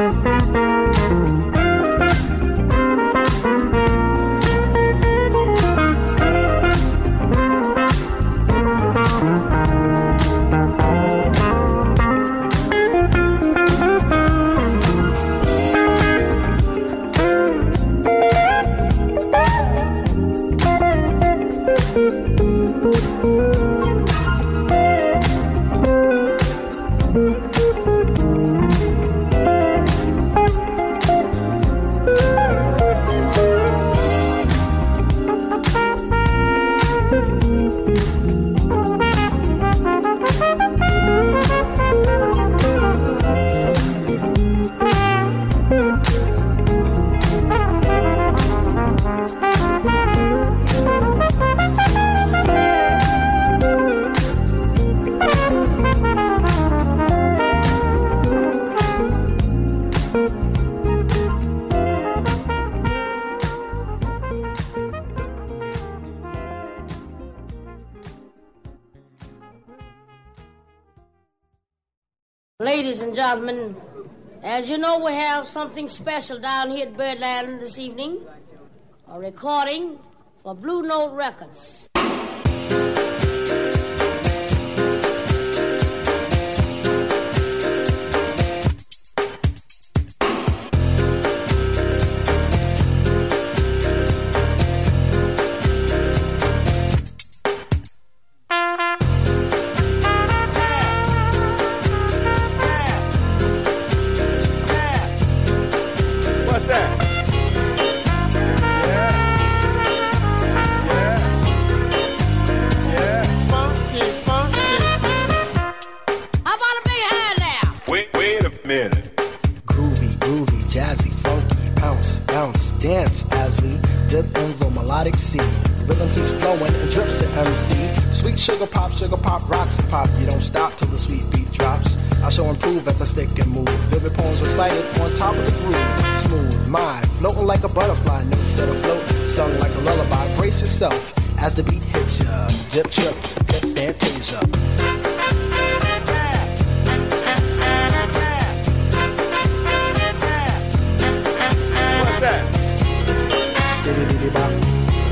Ladies and gentlemen, as you know, we have something special down here at Birdland this evening. A recording for Blue Note Records. Sugar pop, rocks and pop. You don't stop till the sweet beat drops. I shall improve as I stick and move. Vivid poems recited on top of the groove. Smooth, mind, floating like a butterfly. Notes set afloat, sung like a lullaby. Brace yourself as the beat hits ya. Dip, trip, flip, fantasia. What's that? Diddy-diddy-bop.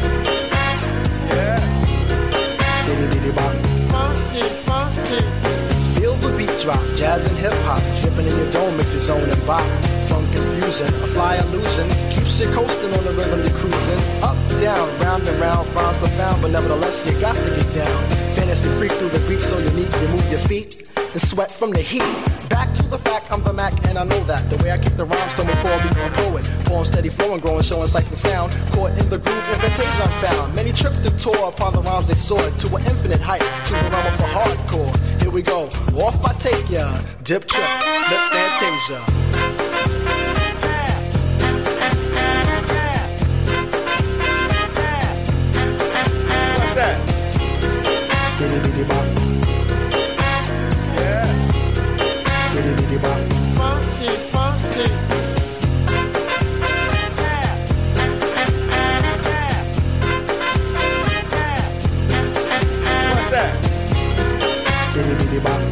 Feel the beat drop, jazz and hip-hop, dripping in your dome makes its own and bop. Funk confusion, a fly illusion, keeps you coasting on the rhythm you're cruising. Up, down, round and round, rhymes profound, but nevertheless you got to get down. Fantasy freak through the beat so unique, you move your feet and sweat from the heat. Back to the fact, I'm the Mac and I know that. The way I kick the rhyme, someone call me a poet. Poem steady flowing, growing, showing sights and sound. Caught in the groove, invitation I found. Many tripped and tore upon the rhymes they soared to an infinite height, to the realm of the hardcore. Here we go, off I take ya. Dip, trip, flip, fantasia. What's that? Diddy-diddy-bop. Funky, funky. What's that? Diddy-diddy-bop.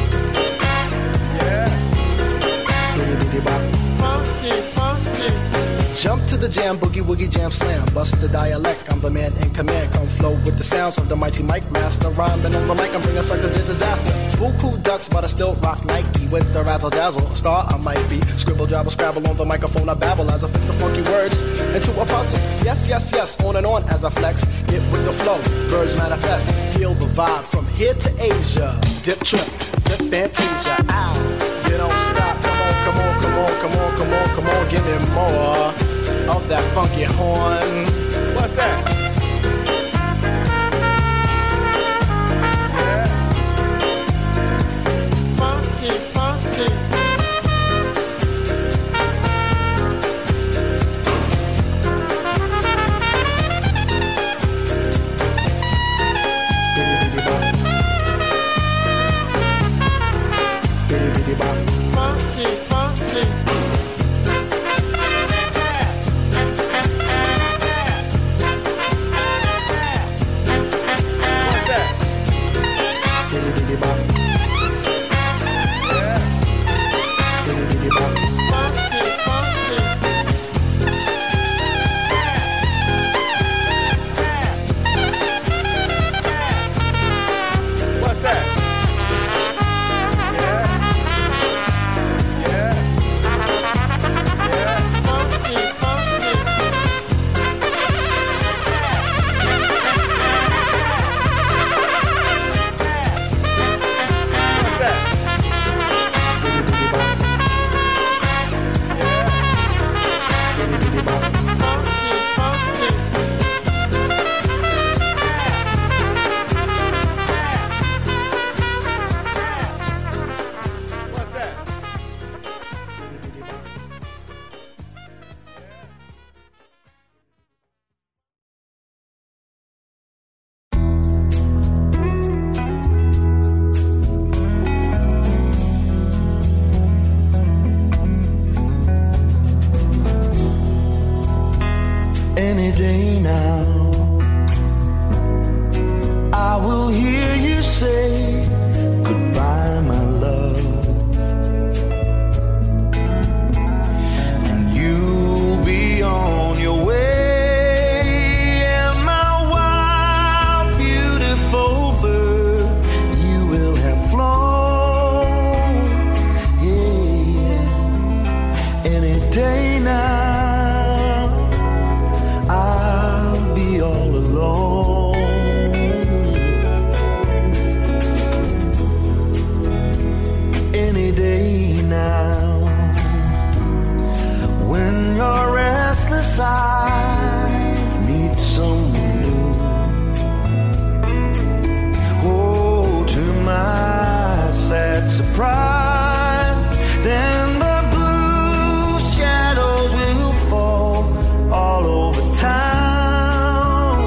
Yeah. Diddy-diddy-bop. Funky, funky. Jump to the jam, boogie woogie jam slam. Bust the dialect, I'm the man in command. Come flow with the sounds of the mighty mic master. Rhyming on the mic, I'm bringing suckers to disaster. Buku ducks, but I still rock Nike. With the razzle dazzle, star I might be. Scribble, jabble, scrabble on the microphone, I babble as I fix the funky words into a puzzle. Yes, yes, yes, on and on as I flex. Get with the flow, birds manifest. Feel the vibe from here to Asia. Dip, trip, flip, fantasia. Ow, you don't stop. Come on, come on, come on, come on, come on, come on. Give me more of that funky horn. What's that? Funky, funky. Funky, funky. Any day now, I will hear you say goodbye, my love, and you'll be on your way, and my wild, beautiful bird, you will have flown, yeah, any day now. Eyes need someone new. Oh, to my sad surprise, then the blue shadows will fall all over town.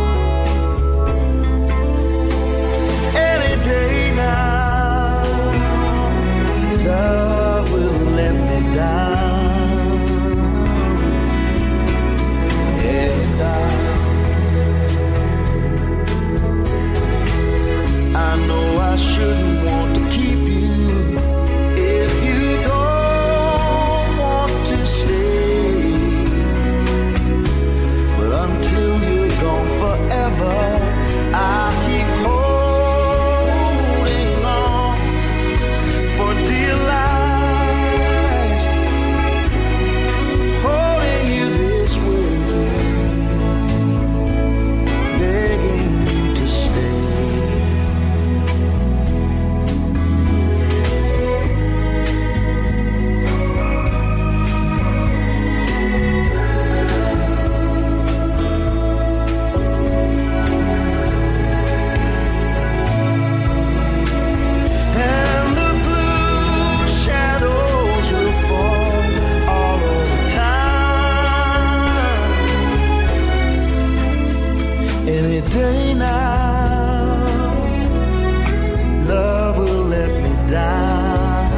Any day now, love will let me down. I know I shouldn't want to keep you if you don't want to stay, but until you're gone forever, I keep holding on for dear life, holding you this way, begging you to stay. Any day now, love will let me down.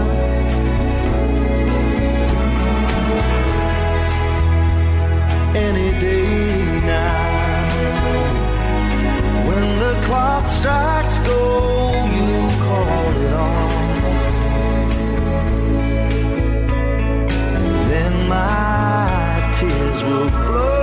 Any day now, when the clock strikes gold, you call it on, and then my tears will flow.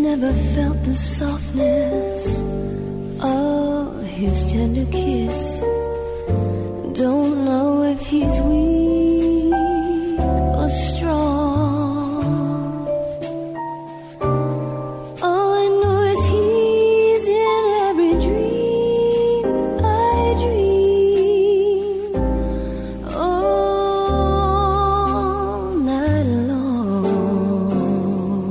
never felt the softness of his tender kiss. Don't know if he's weak or strong. All I know is he's in every dream I dream all night long.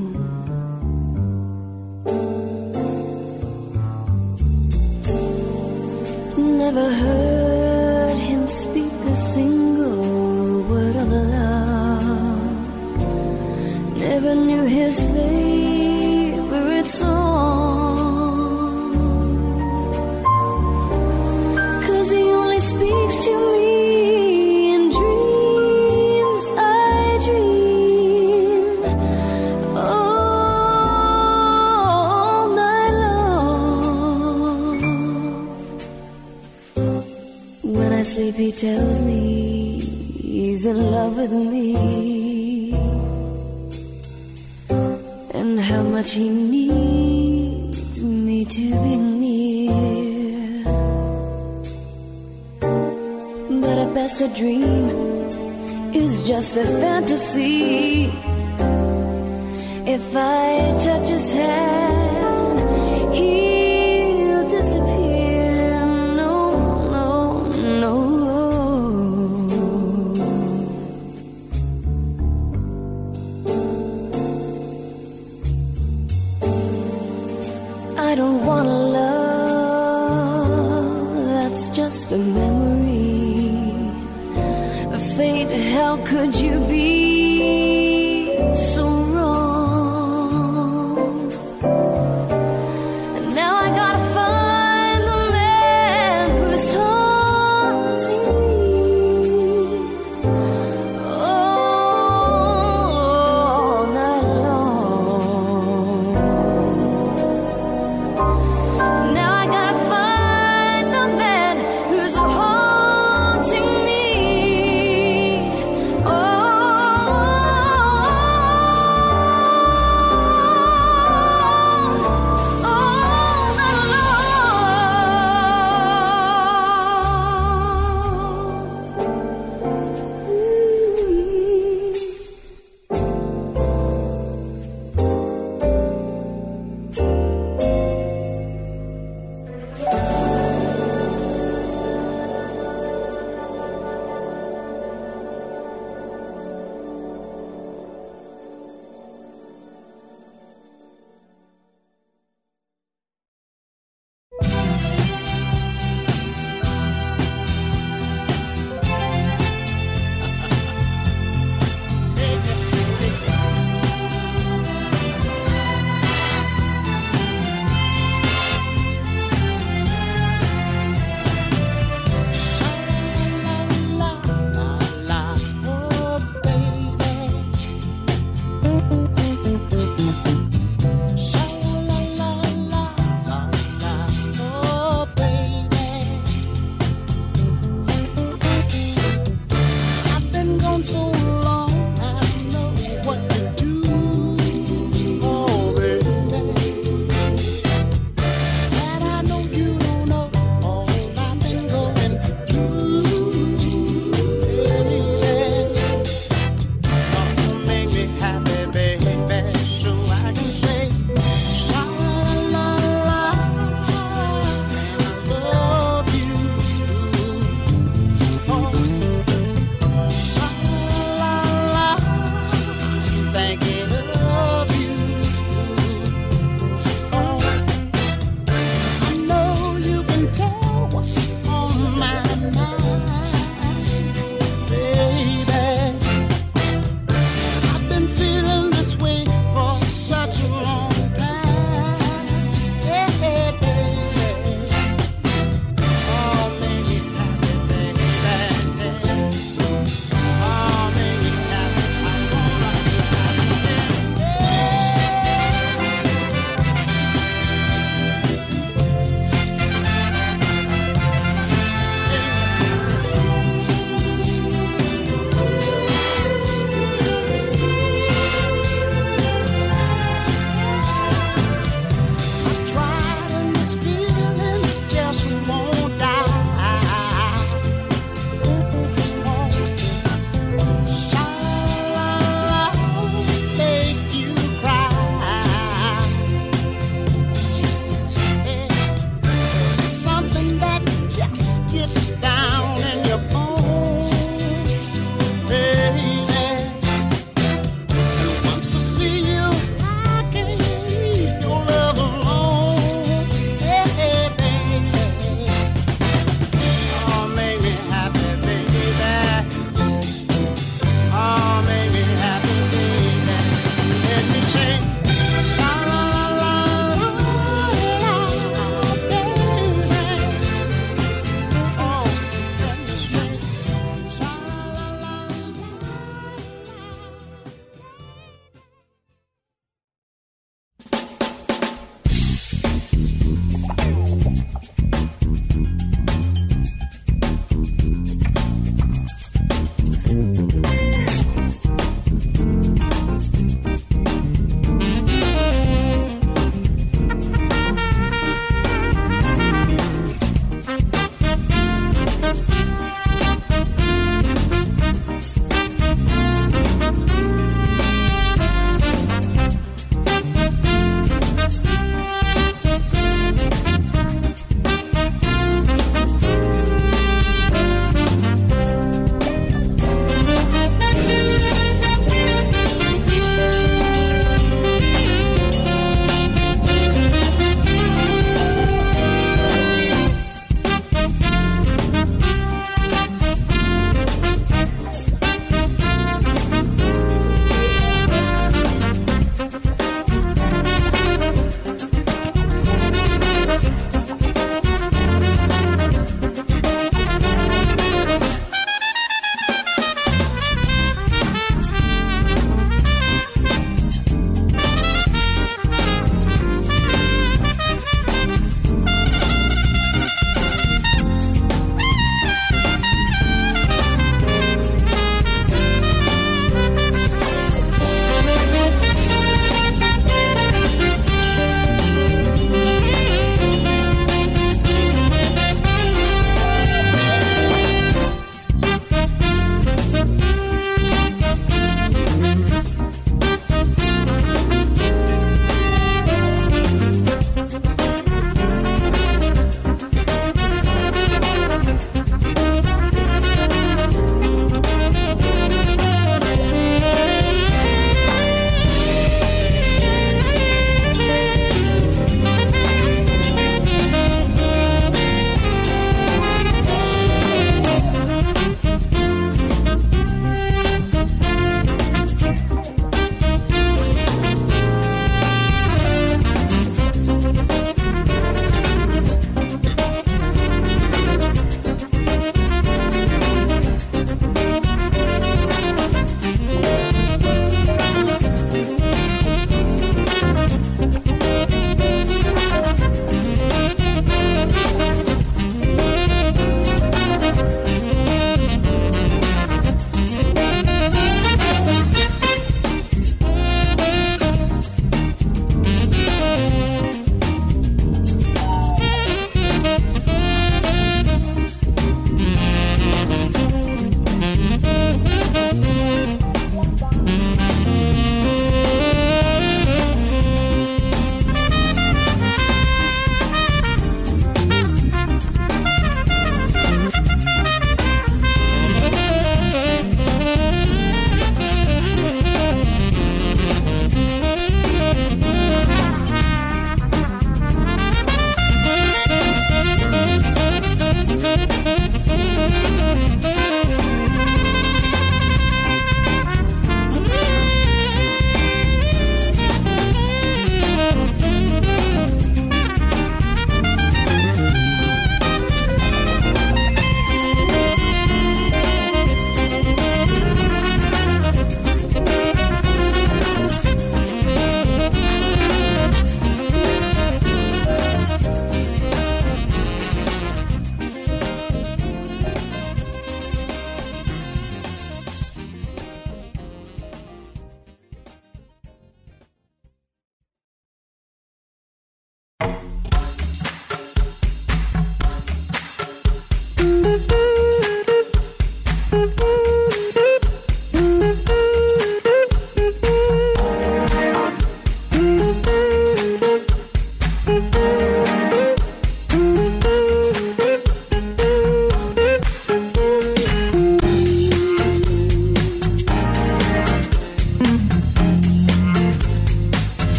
Never heard him speak a single word of love. Never knew his favorite song. 'Cause he only speaks to me in dreams I dream all night long. When I sleep he tells me he's in love with me, and how much he needs me to be near. But at best a dream is just a fantasy. If I touch his hand, he'll disappear. No, no, no. I don't want a love that's just a memory. A fate, how could you be so wrong? And now I gotta find the man who's haunting me all night long. Now I gotta find the man who's haunting me all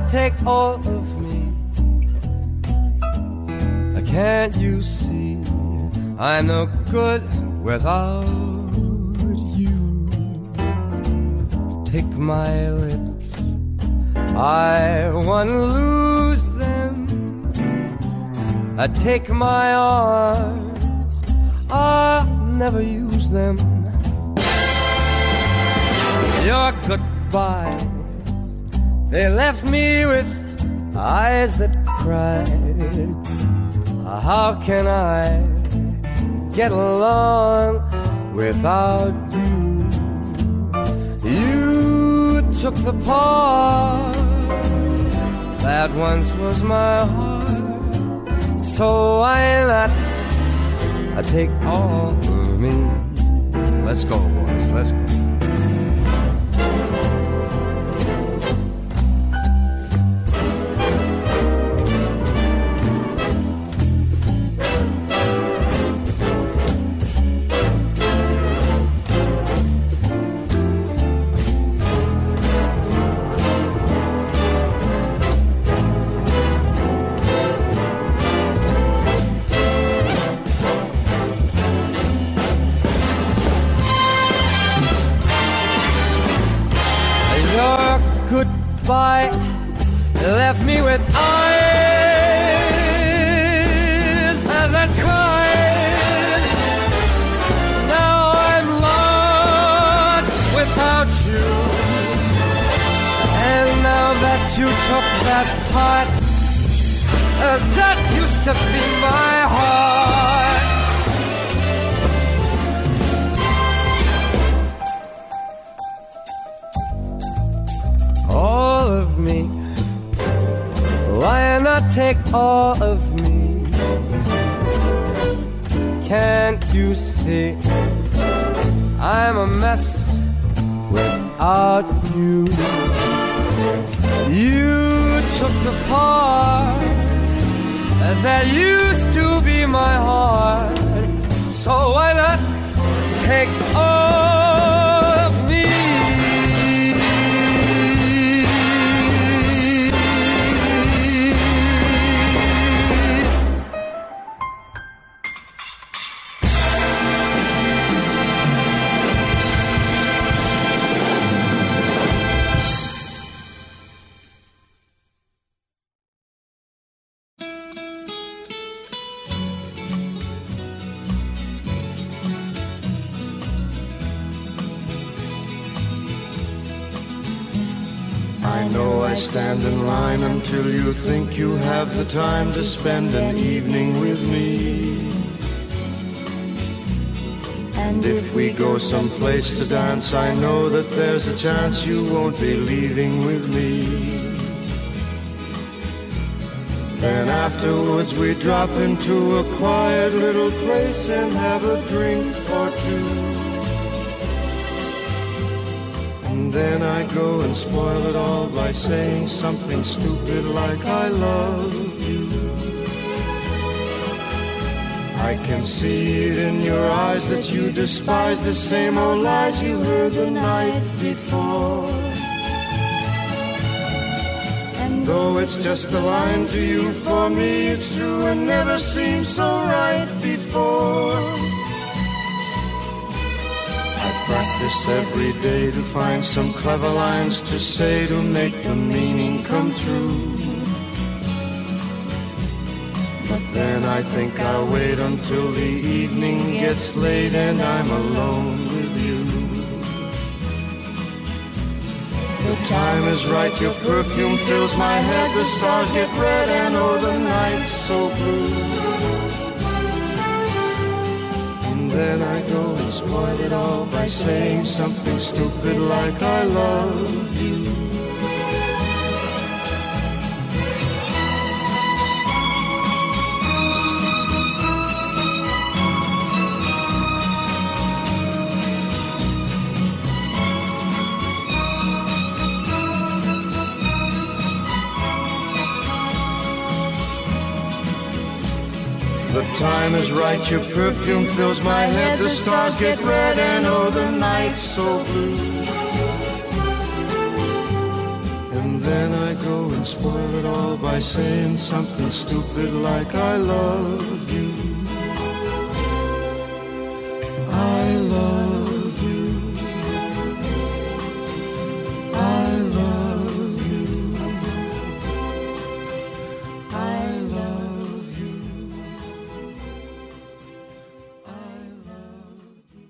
not take all of me? Can't you see I'm no good without you? Take my lips, I wanna lose them. I take my arms, I'll never use them. Your goodbyes, they left me with eyes that cried. How can I get along without you? You took the part that once was my heart, so why not I take all of me? Let's go, boys, let's go. Goodbye left me with eyes that cried. Now I'm lost without you, and now that you took that part that used to be my heart. All of me, why not take all of me? Can't you see I'm a mess without you? You took the part that used to be my heart, so why not take all of me? I know I stand in line until you think you have the time to spend an evening with me. And if we go someplace to dance, I know that there's a chance you won't be leaving with me. Then afterwards we drop into a quiet little place and have a drink or two. And then I go and spoil it all by saying something stupid like I love you. I can see it in your eyes that you despise the same old lies you heard the night before. And though it's just a line to you, for me it's true and never seemed so right before. Practice every day to find some clever lines to say to make the meaning come through. But then I think I'll wait until the evening gets late and I'm alone with you. The time is right, your perfume fills my head, the stars get red and oh the night's so blue. Then I go and spoil it all by saying something stupid like I love you. The time is right, your perfume fills my head, the stars get red and oh the night's so blue. And then I go and spoil it all by saying something stupid like I love you. I love you. I love you. I love you. I love you.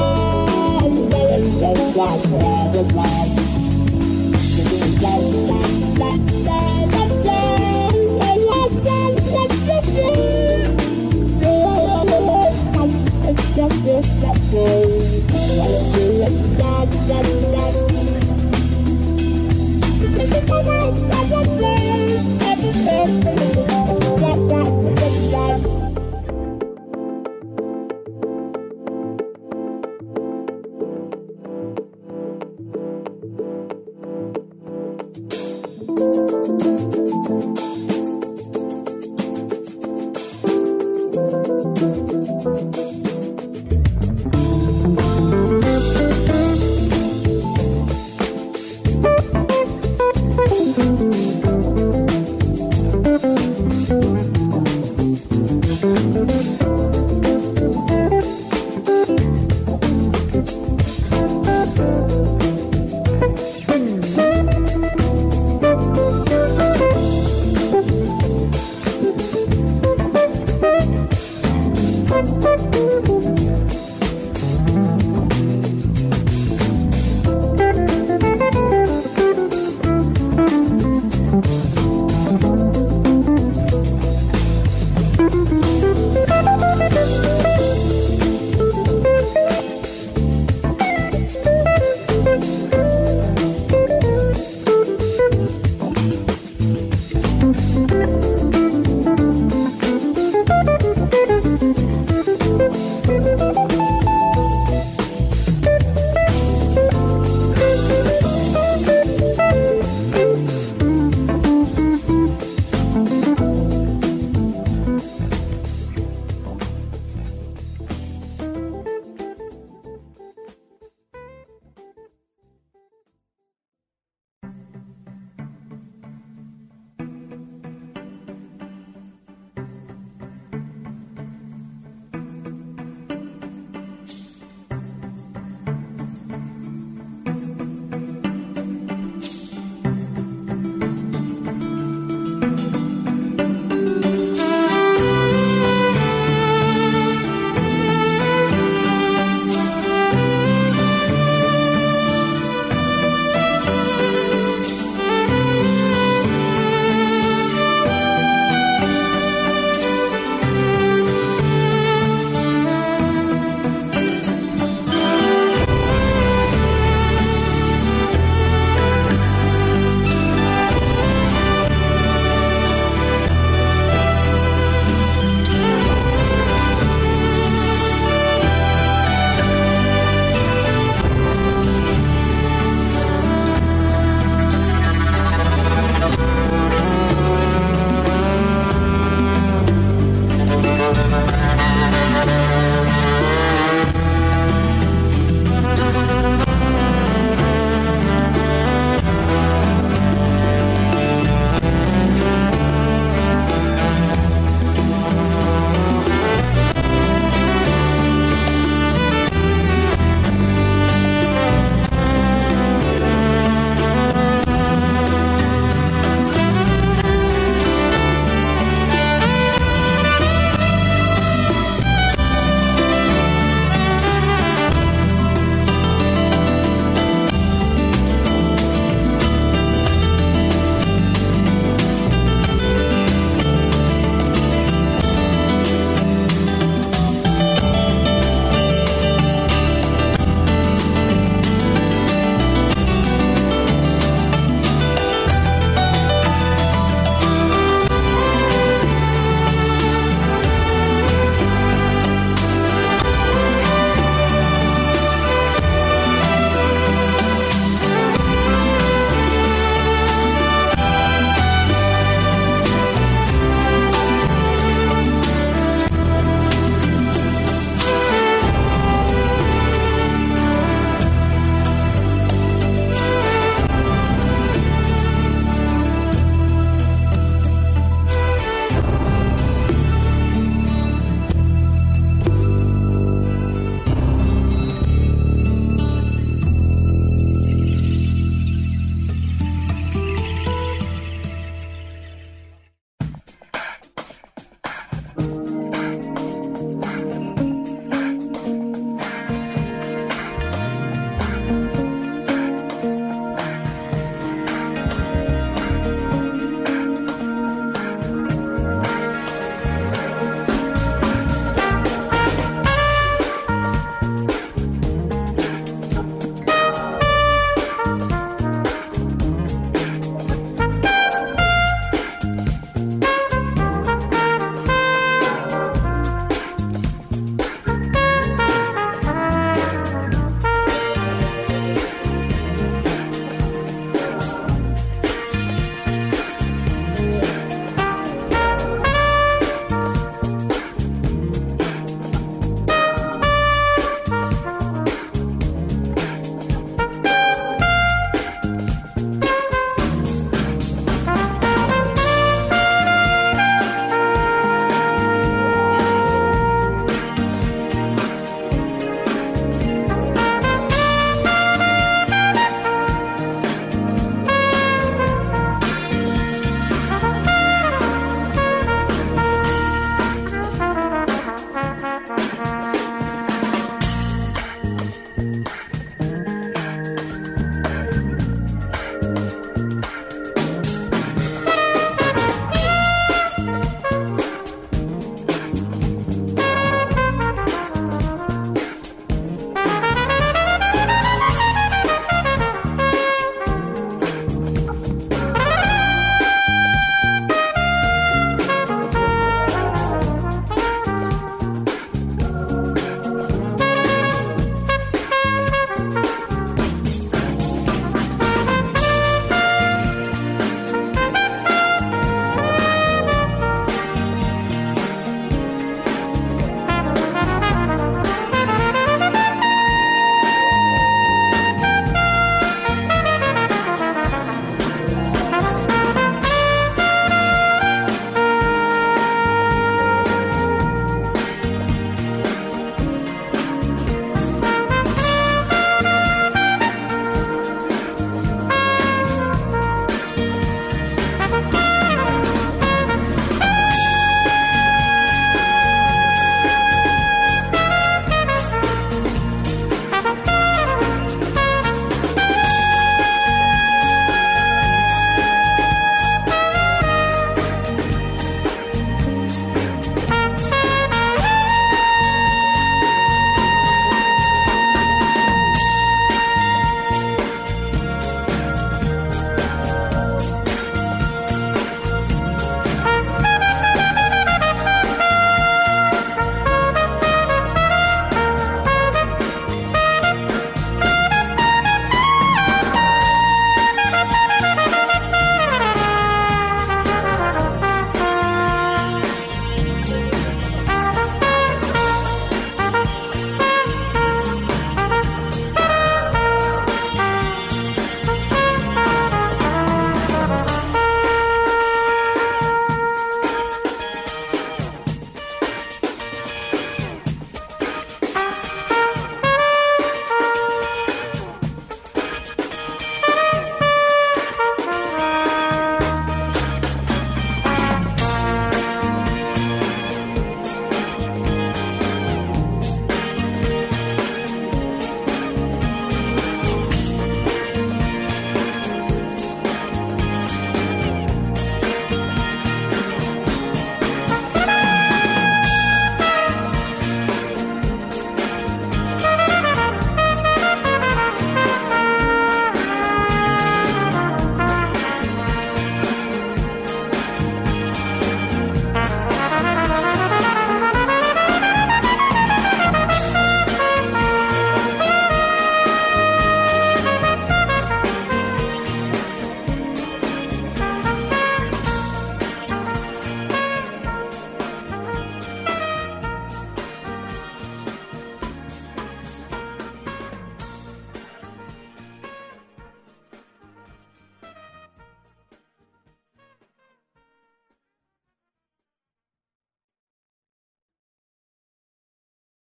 Yes,